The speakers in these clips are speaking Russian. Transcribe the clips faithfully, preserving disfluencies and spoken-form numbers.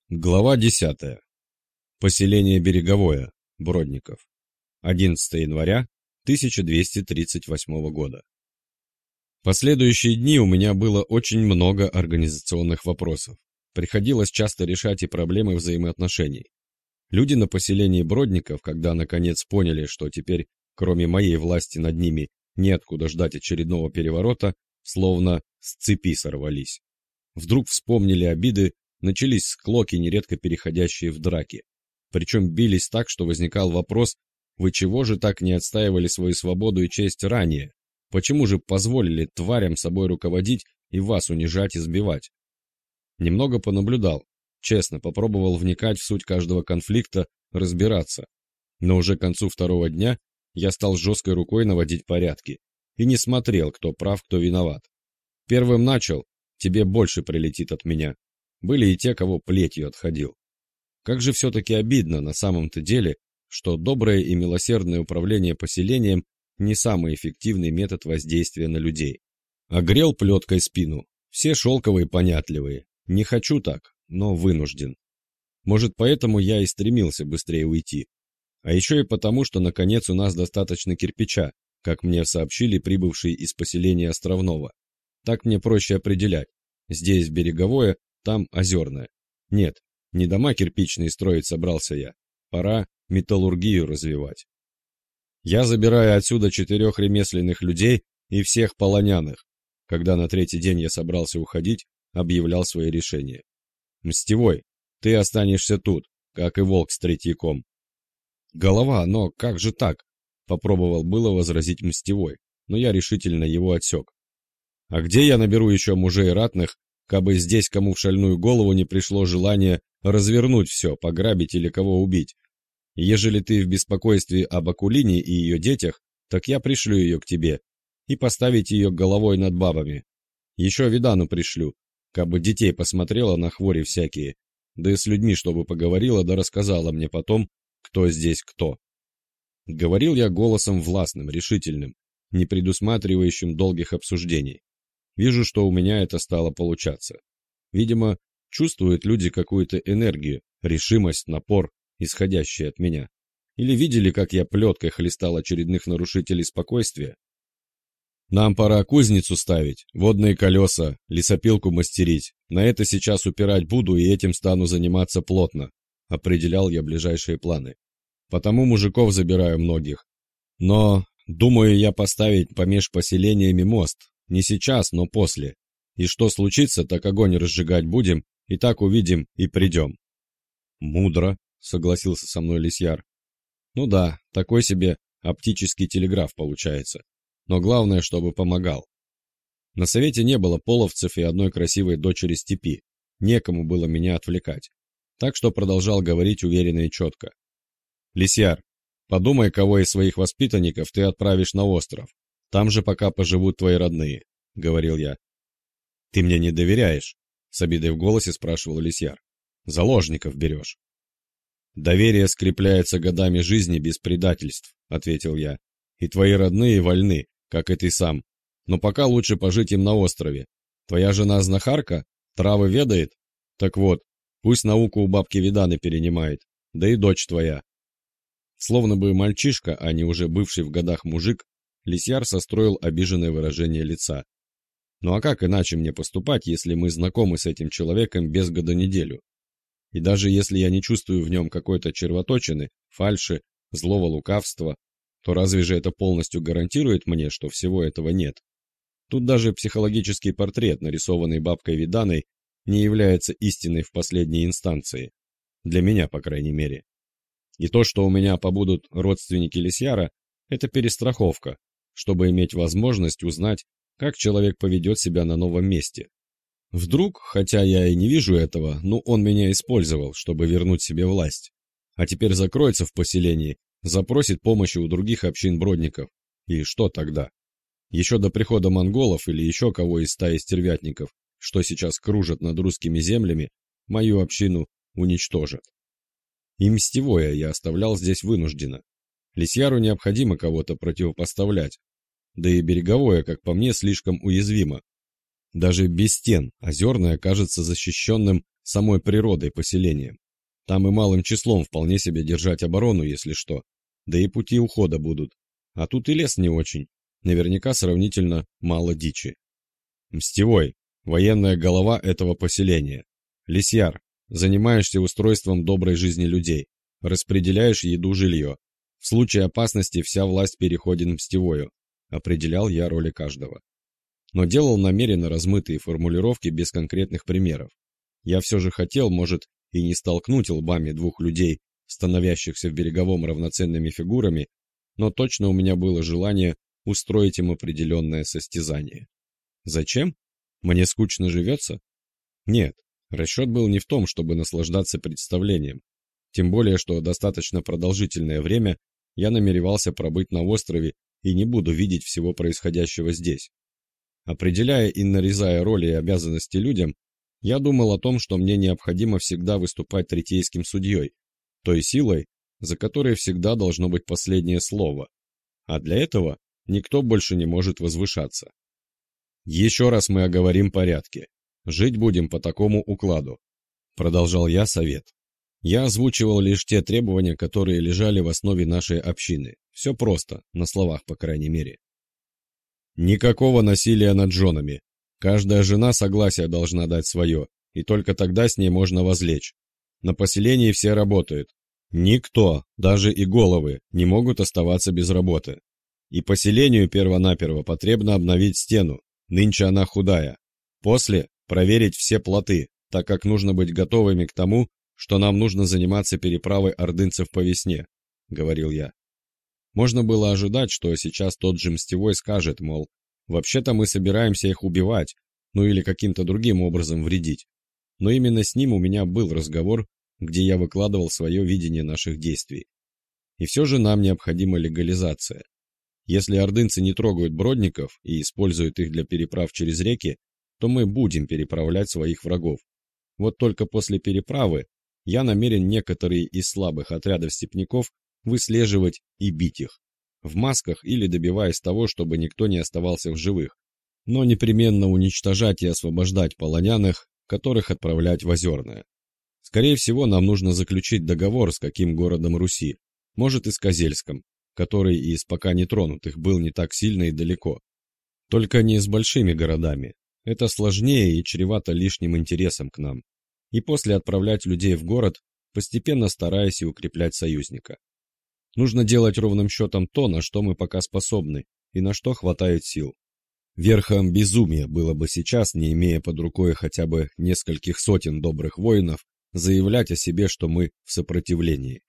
Глава десятая. Поселение Береговое, Бродников. одиннадцатого января тысяча двести тридцать восьмого года. Последующие дни у меня было очень много организационных вопросов. Приходилось часто решать и проблемы взаимоотношений. Люди на поселении Бродников, когда наконец поняли, что теперь, кроме моей власти над ними, неоткуда ждать очередного переворота, словно с цепи сорвались. Вдруг вспомнили обиды, начались склоки, нередко переходящие в драки. Причем бились так, что возникал вопрос, вы чего же так не отстаивали свою свободу и честь ранее? Почему же позволили тварям собой руководить и вас унижать и сбивать? Немного понаблюдал, честно, попробовал вникать в суть каждого конфликта, разбираться. Но уже к концу второго дня я стал жесткой рукой наводить порядки и не смотрел, кто прав, кто виноват. Первым начал, тебе больше прилетит от меня. Были и те, кого плетью отходил. Как же все-таки обидно на самом-то деле, что доброе и милосердное управление поселением не самый эффективный метод воздействия на людей. Огрел плеткой спину. Все шелковые понятливые. Не хочу так, но вынужден. Может, поэтому я и стремился быстрее уйти. А еще и потому, что наконец у нас достаточно кирпича, как мне сообщили прибывшие из поселения Островного. Так мне проще определять. Здесь Береговое, там Озерное. Нет, не дома кирпичные строить собрался я. Пора металлургию развивать. Я забираю отсюда четырех ремесленных людей и всех полоняных. Когда на третий день я собрался уходить, объявлял свои решения. Мстевой, ты останешься тут, как и волк с третьяком. Голова, но как же так? Попробовал было возразить Мстевой, но я решительно его отсек. А где я наберу еще мужей ратных, кабы здесь кому в шальную голову не пришло желание развернуть все, пограбить или кого убить? Ежели ты в беспокойстве об Акулине и ее детях, так я пришлю ее к тебе и поставить ее головой над бабами. Еще Видану пришлю, кабы детей посмотрела на хвори всякие, да и с людьми, чтобы поговорила да рассказала мне потом, кто здесь кто. Говорил я голосом властным, решительным, не предусматривающим долгих обсуждений. Вижу, что у меня это стало получаться. Видимо, чувствуют люди какую-то энергию, решимость, напор, исходящие от меня. Или видели, как я плеткой хлестал очередных нарушителей спокойствия? Нам пора кузницу ставить, водные колеса, лесопилку мастерить. На это сейчас упирать буду и этим стану заниматься плотно. Определял я ближайшие планы. Потому мужиков забираю многих. Но, думаю я поставить помеж поселениями мост. Не сейчас, но после. И что случится, так огонь разжигать будем, и так увидим и придем. Мудро, согласился со мной Лисьяр. Ну да, такой себе оптический телеграф получается. Но главное, чтобы помогал. На совете не было половцев и одной красивой дочери степи. Некому было меня отвлекать. Так что продолжал говорить уверенно и четко. Лисьяр, подумай, кого из своих воспитанников ты отправишь на остров. Там же пока поживут твои родные, — говорил я. — Ты мне не доверяешь? — с обидой в голосе спрашивал Лисьяр. — Заложников берешь. — Доверие скрепляется годами жизни без предательств, — ответил я. — И твои родные вольны, как и ты сам. Но пока лучше пожить им на острове. Твоя жена знахарка, травы ведает? Так вот, пусть науку у бабки Виданы перенимает, да и дочь твоя. Словно бы мальчишка, а не уже бывший в годах мужик, Лисьяр состроил обиженное выражение лица. Ну а как иначе мне поступать, если мы знакомы с этим человеком без года неделю? И даже если я не чувствую в нем какой-то червоточины, фальши, злого лукавства, то разве же это полностью гарантирует мне, что всего этого нет? Тут даже психологический портрет, нарисованный бабкой Виданой, не является истиной в последней инстанции. Для меня, по крайней мере. И то, что у меня побудут родственники Лисьяра, это перестраховка, чтобы иметь возможность узнать, как человек поведет себя на новом месте. Вдруг, хотя я и не вижу этого, но он меня использовал, чтобы вернуть себе власть. А теперь закроется в поселении, запросит помощи у других общин бродников. И что тогда? Еще до прихода монголов или еще кого из стаи стервятников, что сейчас кружат над русскими землями, мою общину уничтожат. И Мстевое я оставлял здесь вынужденно. Лисьяру необходимо кого-то противопоставлять. Да и Береговое, как по мне, слишком уязвимо. Даже без стен Озерное кажется защищенным самой природой поселения. Там и малым числом вполне себе держать оборону, если что, да и пути ухода будут. А тут и лес не очень, наверняка сравнительно мало дичи. Мстевой, военная голова этого поселения. Лисьяр, занимаешься устройством доброй жизни людей, распределяешь еду-жилье. В случае опасности вся власть переходит Мстевою, определял я роли каждого. Но делал намеренно размытые формулировки без конкретных примеров. Я все же хотел, может, и не столкнуть лбами двух людей, становящихся в береговом равноценными фигурами, но точно у меня было желание устроить им определенное состязание. Зачем? Мне скучно живется? Нет, расчет был не в том, чтобы наслаждаться представлением. Тем более, что достаточно продолжительное время я намеревался пробыть на острове и не буду видеть всего происходящего здесь. Определяя и нарезая роли и обязанности людям, я думал о том, что мне необходимо всегда выступать третейским судьей, той силой, за которой всегда должно быть последнее слово, а для этого никто больше не может возвышаться. Еще раз мы оговорим порядки. Жить будем по такому укладу. Продолжал я совет. Я озвучивал лишь те требования, которые лежали в основе нашей общины. Все просто, на словах, по крайней мере. Никакого насилия над женами. Каждая жена согласие должна дать свое, и только тогда с ней можно возлечь. На поселении все работают. Никто, даже и головы, не могут оставаться без работы. И поселению первонаперво потребно обновить стену, нынче она худая. После проверить все плоты, так как нужно быть готовыми к тому, что нам нужно заниматься переправой ордынцев по весне, говорил я. Можно было ожидать, что сейчас тот же Мстевой скажет, мол, вообще-то мы собираемся их убивать, ну или каким-то другим образом вредить. Но именно с ним у меня был разговор, где я выкладывал свое видение наших действий. И все же нам необходима легализация. Если ордынцы не трогают бродников и используют их для переправ через реки, то мы будем переправлять своих врагов. Вот только после переправы я намерен некоторые из слабых отрядов степняков выслеживать и бить их, в масках или добиваясь того, чтобы никто не оставался в живых, но непременно уничтожать и освобождать полоняных, которых отправлять в Озерное. Скорее всего, нам нужно заключить договор с каким городом Руси, может и с Козельском, который из пока не тронутых был не так сильно и далеко. Только не с большими городами. Это сложнее и чревато лишним интересом к нам. И после отправлять людей в город, постепенно стараясь и укреплять союзника. Нужно делать ровным счетом то, на что мы пока способны, и на что хватает сил. Верхом безумия было бы сейчас, не имея под рукой хотя бы нескольких сотен добрых воинов, заявлять о себе, что мы в сопротивлении.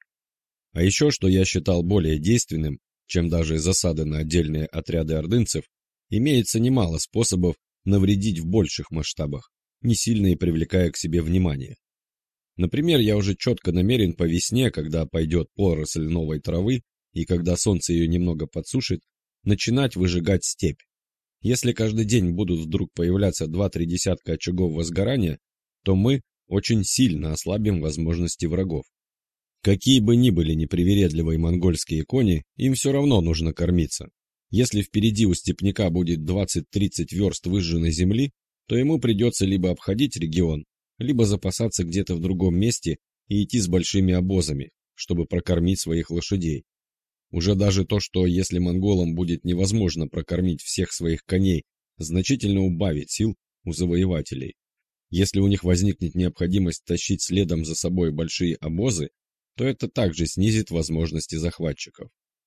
А еще, что я считал более действенным, чем даже засады на отдельные отряды ордынцев, имеется немало способов навредить в больших масштабах, не сильно и привлекая к себе внимание. Например, я уже четко намерен по весне, когда пойдет поросль новой травы и когда солнце ее немного подсушит, начинать выжигать степь. Если каждый день будут вдруг появляться два-три десятка очагов возгорания, то мы очень сильно ослабим возможности врагов. Какие бы ни были непривередливые монгольские кони, им все равно нужно кормиться. Если впереди у степняка будет двадцать-тридцать верст выжженной земли, то ему придется либо обходить регион, либо запасаться где-то в другом месте и идти с большими обозами, чтобы прокормить своих лошадей. Уже даже то, что если монголам будет невозможно прокормить всех своих коней, значительно убавит сил у завоевателей. Если у них возникнет необходимость тащить следом за собой большие обозы, то это также снизит возможности захватчиков.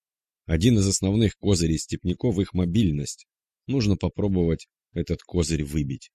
Один из основных козырей степняков – их мобильность. Нужно попробовать этот козырь выбить.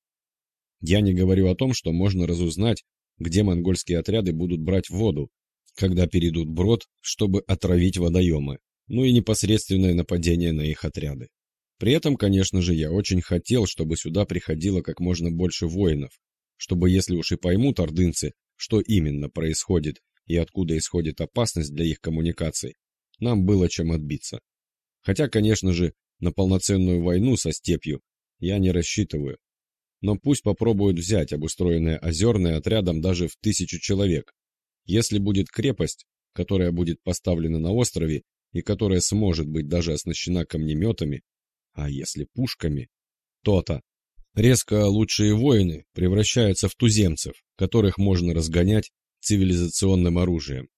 Я не говорю о том, что можно разузнать, где монгольские отряды будут брать воду, когда перейдут брод, чтобы отравить водоемы, ну и непосредственное нападение на их отряды. При этом, конечно же, я очень хотел, чтобы сюда приходило как можно больше воинов, чтобы, если уж и поймут ордынцы, что именно происходит и откуда исходит опасность для их коммуникаций, нам было чем отбиться. Хотя, конечно же, на полноценную войну со степью я не рассчитываю. Но пусть попробуют взять обустроенное Озерное отрядом даже в тысячу человек. Если будет крепость, которая будет поставлена на острове и которая сможет быть даже оснащена камнеметами, а если пушками, то-то. Резко лучшие воины превращаются в туземцев, которых можно разгонять цивилизационным оружием.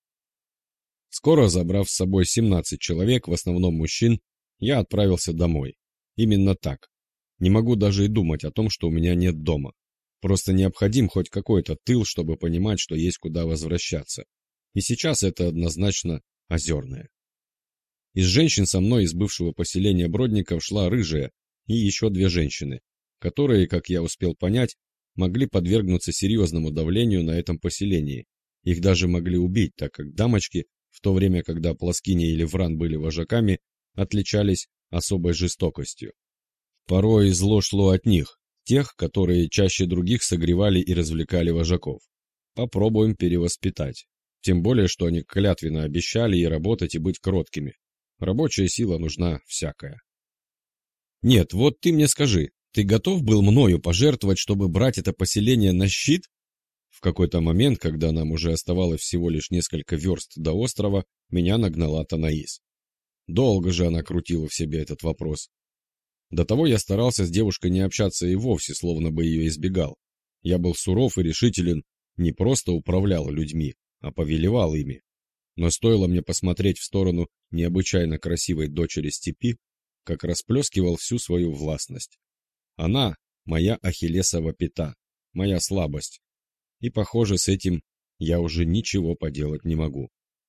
Скоро, забрав с собой семнадцать человек, в основном мужчин, я отправился домой. Именно так. Не могу даже и думать о том, что у меня нет дома. Просто необходим хоть какой-то тыл, чтобы понимать, что есть куда возвращаться. И сейчас это однозначно Озерное. Из женщин со мной из бывшего поселения Бродников шла Рыжая и еще две женщины, которые, как я успел понять, могли подвергнуться серьезному давлению на этом поселении. Их даже могли убить, так как дамочки, в то время, когда Плоскиня или Вран были вожаками, отличались особой жестокостью. Порой зло шло от них, тех, которые чаще других согревали и развлекали вожаков. Попробуем перевоспитать. Тем более, что они клятвенно обещали и работать, и быть кроткими. Рабочая сила нужна всякая. Нет, вот ты мне скажи, ты готов был мною пожертвовать, чтобы брать это поселение на щит? В какой-то момент, когда нам уже оставалось всего лишь несколько верст до острова, меня нагнала Танаис. Долго же она крутила в себе этот вопрос. До того я старался с девушкой не общаться и вовсе, словно бы ее избегал. Я был суров и решителен, не просто управлял людьми, а повелевал ими. Но стоило мне посмотреть в сторону необычайно красивой дочери степи, как расплескивал всю свою властность. Она — моя ахиллесова пята, моя слабость. И, похоже, с этим я уже ничего поделать не могу.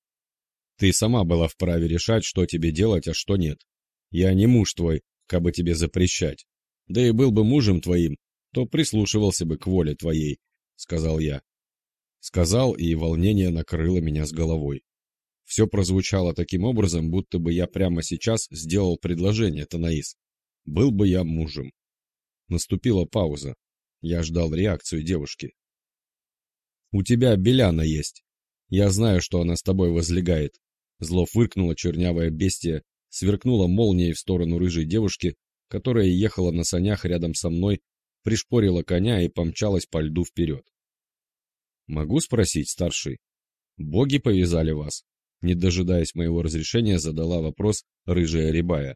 Ты сама была вправе решать, что тебе делать, а что нет. Я не муж твой, кабы тебе запрещать. Да и был бы мужем твоим, то прислушивался бы к воле твоей, — сказал я. Сказал, и волнение накрыло меня с головой. Все прозвучало таким образом, будто бы я прямо сейчас сделал предложение Танаис. Был бы я мужем. Наступила пауза. Я ждал реакцию девушки. «У тебя Беляна есть. Я знаю, что она с тобой возлегает». Зло фыркнуло чернявое бестие, сверкнула молнией в сторону рыжей девушки, которая ехала на санях рядом со мной, пришпорила коня и помчалась по льду вперед. «Могу спросить, старший? Боги повязали вас?» Не дожидаясь моего разрешения, задала вопрос рыжая Рябая.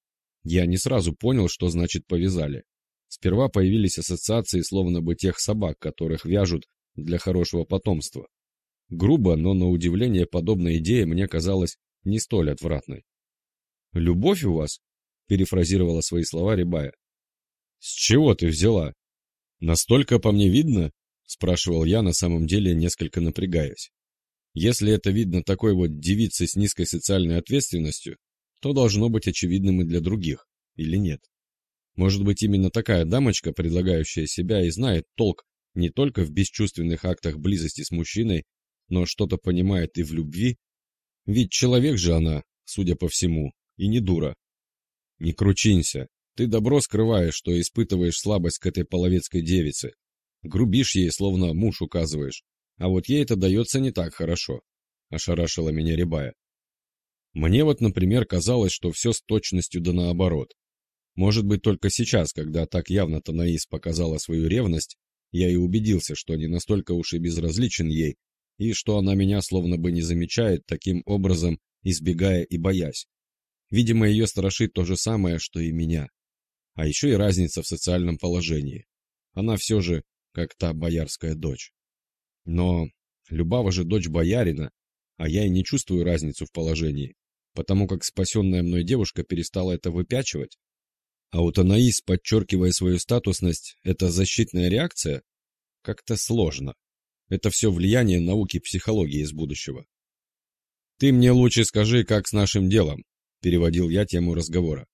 Я не сразу понял, что значит «повязали». Сперва появились ассоциации, словно бы тех собак, которых вяжут для хорошего потомства. Грубо, но на удивление подобная идея мне казалась не столь отвратной. «Любовь у вас?» — перефразировала свои слова Рябая. «С чего ты взяла? Настолько по мне видно?» — спрашивал я, на самом деле несколько напрягаясь. Если это видно такой вот девице с низкой социальной ответственностью, то должно быть очевидным и для других, или нет? Может быть, именно такая дамочка, предлагающая себя, и знает толк не только в бесчувственных актах близости с мужчиной, но что-то понимает и в любви? Ведь человек же она, судя по всему, и не дура. Не кручинься, ты добро скрываешь, что испытываешь слабость к этой половецкой девице. Грубишь ей, словно муж указываешь. А вот ей это дается не так хорошо, — ошарашила меня Рябая. Мне вот, например, казалось, что все с точностью да наоборот. Может быть, только сейчас, когда так явно Танаис показала свою ревность, я и убедился, что не настолько уж и безразличен ей, и что она меня словно бы не замечает, таким образом избегая и боясь. Видимо, ее страшит то же самое, что и меня. А еще и разница в социальном положении. Она все же как та боярская дочь. Но Любава же дочь боярина, а я и не чувствую разницу в положении, потому как спасенная мной девушка перестала это выпячивать. А у Танаис, подчеркивая свою статусность, это защитная реакция? Как-то сложно. Это все влияние науки психологии из будущего. «Ты мне лучше скажи, как с нашим делом», — переводил я тему разговора.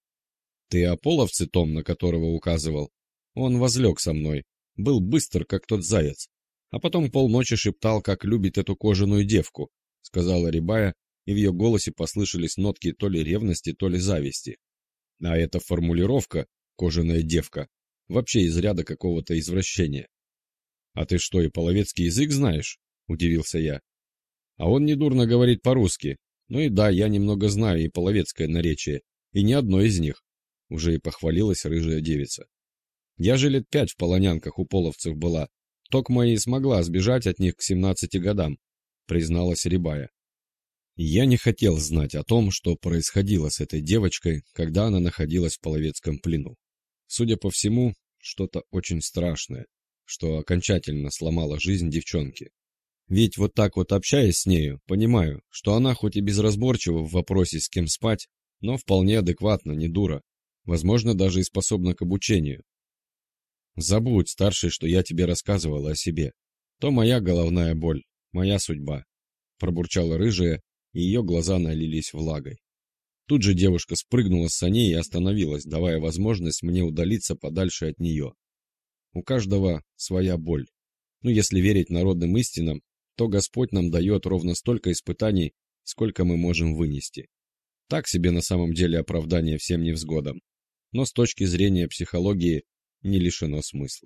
«Ты о половце том, на которого указывал? Он возлег со мной, был быстр, как тот заяц. А потом полночи шептал, как любит эту кожаную девку», — сказала Рябая, и в ее голосе послышались нотки то ли ревности, то ли зависти. А эта формулировка «кожаная девка» вообще из ряда какого-то извращения. «А ты что, и половецкий язык знаешь?» — удивился я. «А он недурно говорит по-русски. Ну и да, я немного знаю и половецкое наречие, и ни одно из них», — уже и похвалилась рыжая девица. «Я же лет пять в полонянках у половцев была. Токма и смогла сбежать от них к семнадцати годам», — призналась Рябая. Я не хотел знать о том, что происходило с этой девочкой, когда она находилась в половецком плену. Судя по всему, что-то очень страшное, что окончательно сломало жизнь девчонки. Ведь вот так вот общаясь с нею, понимаю, что она хоть и безразборчива в вопросе, с кем спать, но вполне адекватна, не дура, возможно, даже и способна к обучению. Забудь, старший, что я тебе рассказывала о себе. То моя головная боль, моя судьба, пробурчала рыжая, и ее глаза налились влагой. Тут же девушка спрыгнула с саней и остановилась, давая возможность мне удалиться подальше от нее. У каждого своя боль. Ну, если верить народным истинам, то Господь нам дает ровно столько испытаний, сколько мы можем вынести. Так себе на самом деле оправдание всем невзгодам, но с точки зрения психологии не лишено смысла.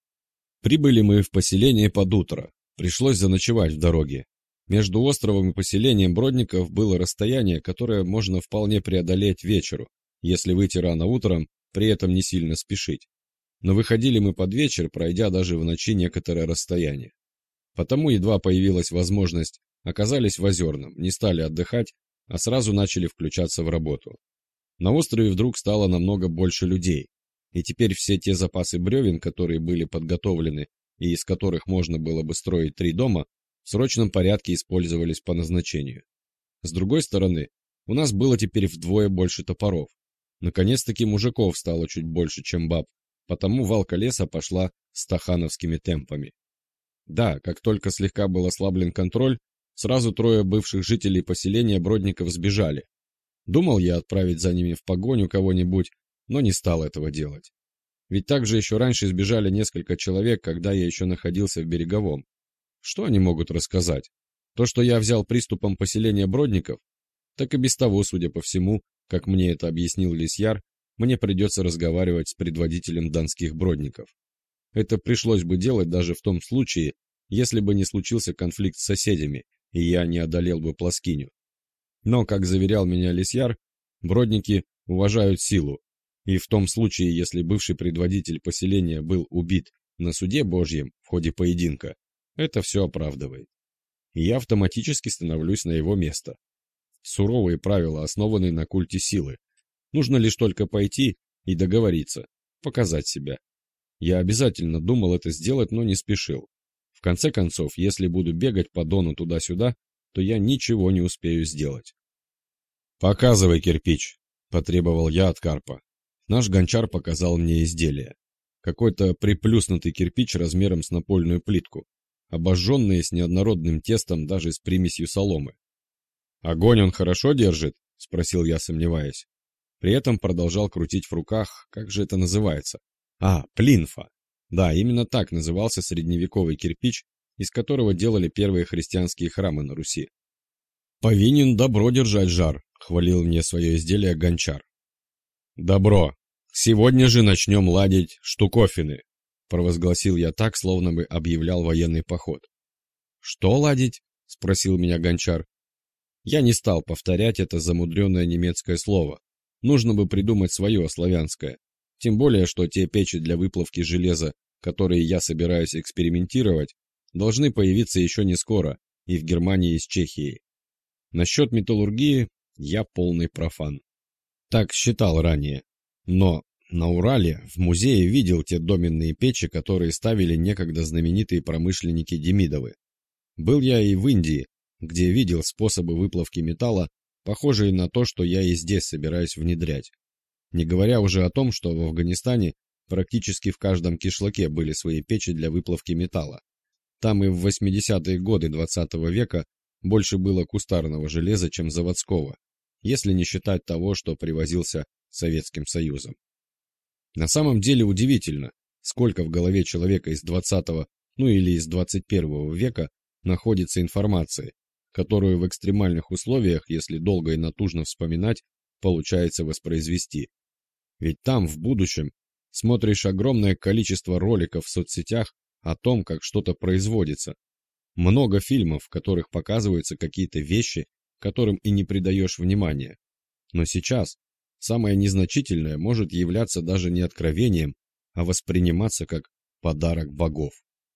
Прибыли мы в поселение под утро, пришлось заночевать в дороге. Между островом и поселением Бродников было расстояние, которое можно вполне преодолеть вечеру, если выйти рано утром, при этом не сильно спешить. Но выходили мы под вечер, пройдя даже в ночи некоторое расстояние. Потому едва появилась возможность, оказались в Озерном, не стали отдыхать, а сразу начали включаться в работу. На острове вдруг стало намного больше людей, и теперь все те запасы бревен, которые были подготовлены и из которых можно было бы строить три дома, в срочном порядке использовались по назначению. С другой стороны, у нас было теперь вдвое больше топоров. Наконец-таки мужиков стало чуть больше, чем баб, потому валка леса пошла стахановскими темпами. Да, как только слегка был ослаблен контроль, сразу трое бывших жителей поселения Бродников сбежали. Думал я отправить за ними в погоню кого-нибудь, но не стал этого делать. Ведь также еще раньше сбежали несколько человек, когда я еще находился в Береговом. Что они могут рассказать? То, что я взял приступом поселения Бродников? Так и без того, судя по всему, как мне это объяснил Лисьяр, мне придется разговаривать с предводителем донских Бродников. Это пришлось бы делать даже в том случае, если бы не случился конфликт с соседями, и я не одолел бы Плоскиню. Но, как заверял меня Лисьяр, Бродники уважают силу, и в том случае, если бывший предводитель поселения был убит на суде Божьем в ходе поединка, это все оправдывает. И я автоматически становлюсь на его место. Суровые правила основаны на культе силы. Нужно лишь только пойти и договориться, показать себя. Я обязательно думал это сделать, но не спешил. В конце концов, если буду бегать по Дону туда-сюда, то я ничего не успею сделать. «Показывай кирпич», — потребовал я от Карпа. Наш гончар показал мне изделие. Какой-то приплюснутый кирпич размером с напольную плитку, обожженный с неоднородным тестом, даже с примесью соломы. «Огонь он хорошо держит?» — спросил я, сомневаясь. При этом продолжал крутить в руках, как же это называется? А, плинфа. Да, именно так назывался средневековый кирпич, из которого делали первые христианские храмы на Руси. «Повинен добро держать жар», — хвалил мне свое изделие гончар. «Добро. Сегодня же начнем ладить штуковины», — провозгласил я так, словно бы объявлял военный поход. «Что ладить?» — спросил меня гончар. Я не стал повторять это замудренное немецкое слово. Нужно бы придумать свое славянское. Тем более, что те печи для выплавки железа, которые я собираюсь экспериментировать, должны появиться еще не скоро и в Германии с Чехией. Насчет металлургии я полный профан. Так считал ранее. Но на Урале в музее видел те доменные печи, которые ставили некогда знаменитые промышленники Демидовы. Был я и в Индии, где видел способы выплавки металла, похожие на то, что я и здесь собираюсь внедрять. Не говоря уже о том, что в Афганистане практически в каждом кишлаке были свои печи для выплавки металла. Там и в восьмидесятые годы двадцатого века больше было кустарного железа, чем заводского, если не считать того, что привозился Советским Союзом. На самом деле удивительно, сколько в голове человека из двадцатого, ну или из двадцать первого века находится информации, которую в экстремальных условиях, если долго и натужно вспоминать, получается воспроизвести. Ведь там, в будущем, смотришь огромное количество роликов в соцсетях о том, как что-то производится. Много фильмов, в которых показываются какие-то вещи, которым и не придаешь внимания. Но сейчас самое незначительное может являться даже не откровением, а восприниматься как подарок богов.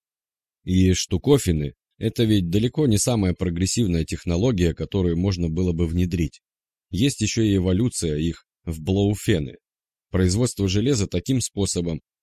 И штуковины – это ведь далеко не самая прогрессивная технология, которую можно было бы внедрить. Есть еще и эволюция их в блоуфены. Производство железа таким способом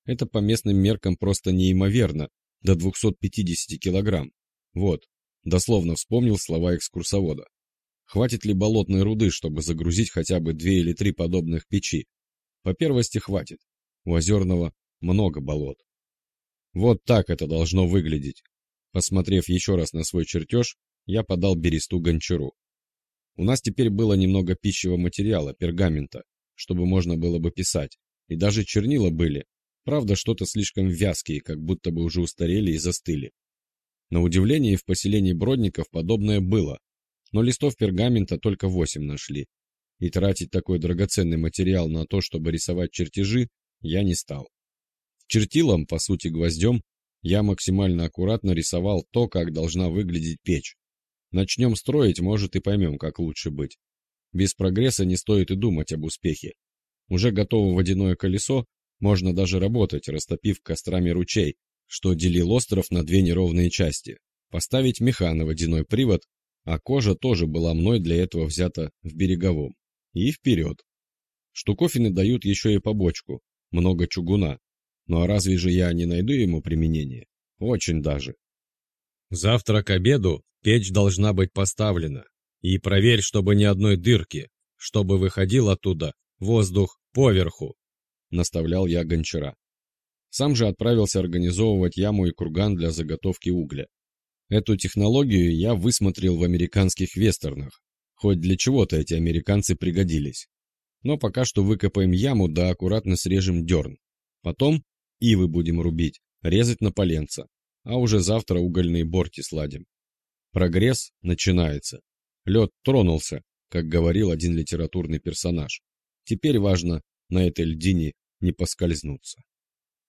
Это по местным меркам просто неимоверно, до двухсот пятидесяти килограмм. Вот, дословно вспомнил слова экскурсовода. Хватит ли болотной руды, чтобы загрузить хотя бы две или три подобных печи? По первости хватит. У Озерного много болот. Вот так это должно выглядеть. Посмотрев еще раз на свой чертеж, я подал бересту Гончару. У нас теперь было немного пищевого материала, пергамента, чтобы можно было бы писать. И даже чернила были. Правда, что-то слишком вязкие, как будто бы уже устарели и застыли. На удивление, в поселении Бродников подобное было. Но листов пергамента только восемь нашли. И тратить такой драгоценный материал на то, чтобы рисовать чертежи, я не стал. Чертилом, по сути гвоздем, я максимально аккуратно рисовал то, как должна выглядеть печь. Начнем строить, может, и поймем, как лучше быть. Без прогресса не стоит и думать об успехе. Уже готово водяное колесо, можно даже работать, растопив кострами ручей, что делил остров на две неровные части. Поставить меха на водяной привод, а кожа тоже была мной для этого взята в Береговом. И вперед. Штуковины дают еще и побочку, много чугуна. Ну а разве же я не найду ему применение? Очень даже. Завтра к обеду печь должна быть поставлена. И проверь, чтобы ни одной дырки, чтобы выходил оттуда воздух поверху, наставлял я Гончара. Сам же отправился организовывать яму и курган для заготовки угля. Эту технологию я высмотрел в американских вестернах. Хоть для чего-то эти американцы пригодились. Но пока что выкопаем яму да аккуратно срежем дерн. Потом ивы будем рубить, резать на поленца. А уже завтра угольные борти сладим. Прогресс начинается. Лед тронулся, как говорил один литературный персонаж. Теперь важно на этой льдине не поскользнуться.